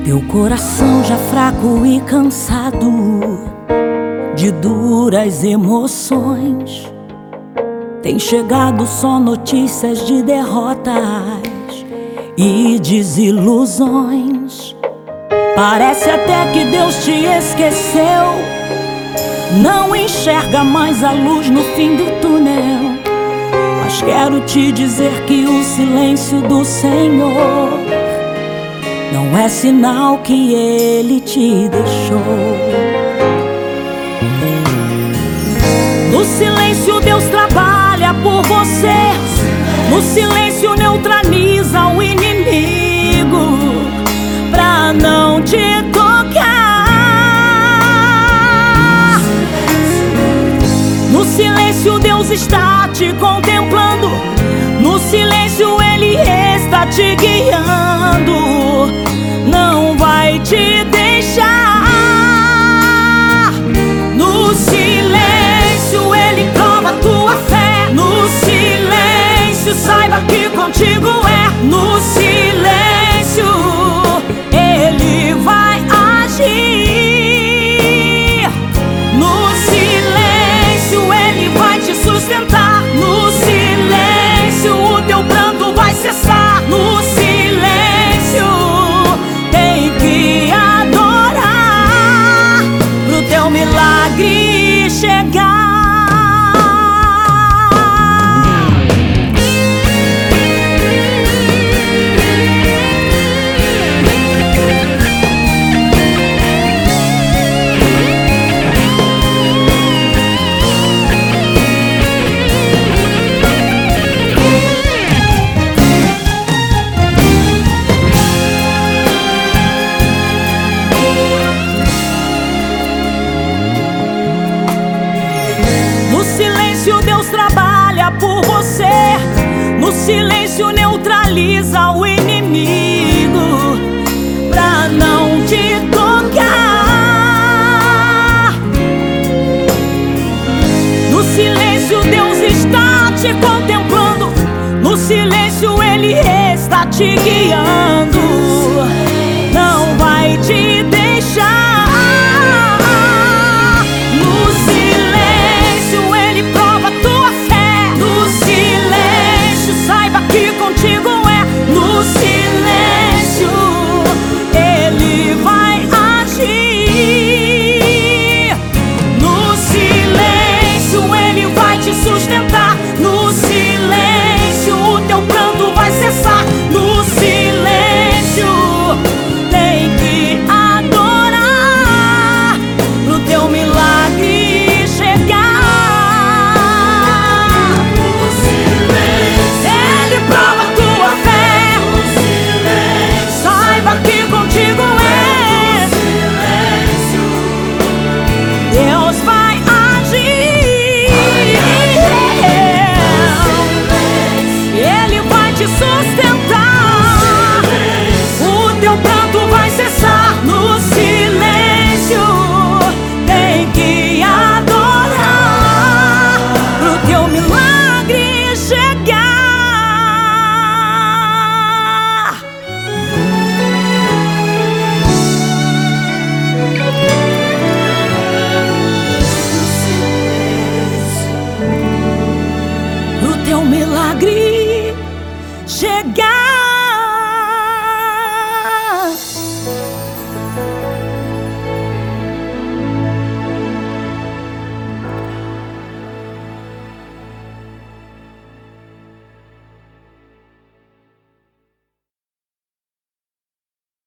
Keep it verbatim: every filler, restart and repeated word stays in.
Teu coração já fraco e cansado de duras emoções, tem chegado só notícias de derrotas e desilusões. Parece até que Deus te esqueceu, não enxerga mais a luz no fim do túnel. Mas quero te dizer que o silêncio do Senhor não é sinal que Ele te deixou. No silêncio Deus trabalha por você, no silêncio neutraliza o inimigo pra não te tocar. No silêncio Deus está te contemplando, no silêncio Ele está te guiando, não vai te deixar. No silêncio Ele prova tua fé, no silêncio saiba que contigo é. No silêncio Ele vai agir, no silêncio Ele vai te sustentar, no silêncio o teu pranto vai cessar. No silêncio tem que adorar pro teu milagre chegar. Deus trabalha por você, no silêncio neutraliza o inimigo pra não te tocar. No silêncio Deus está te contemplando, no silêncio Ele está te guiando, não vai te deixar. Contigo é. No silêncio Ele vai agir, no silêncio Ele vai te sustentar, no silêncio o teu pranto vai cessar. No silêncio tem que adorar pro teu milagre chegar. Sustentar, o teu pranto vai cessar. No silêncio tem que adorar pro teu milagre chegar. Pro teu milagre chegar.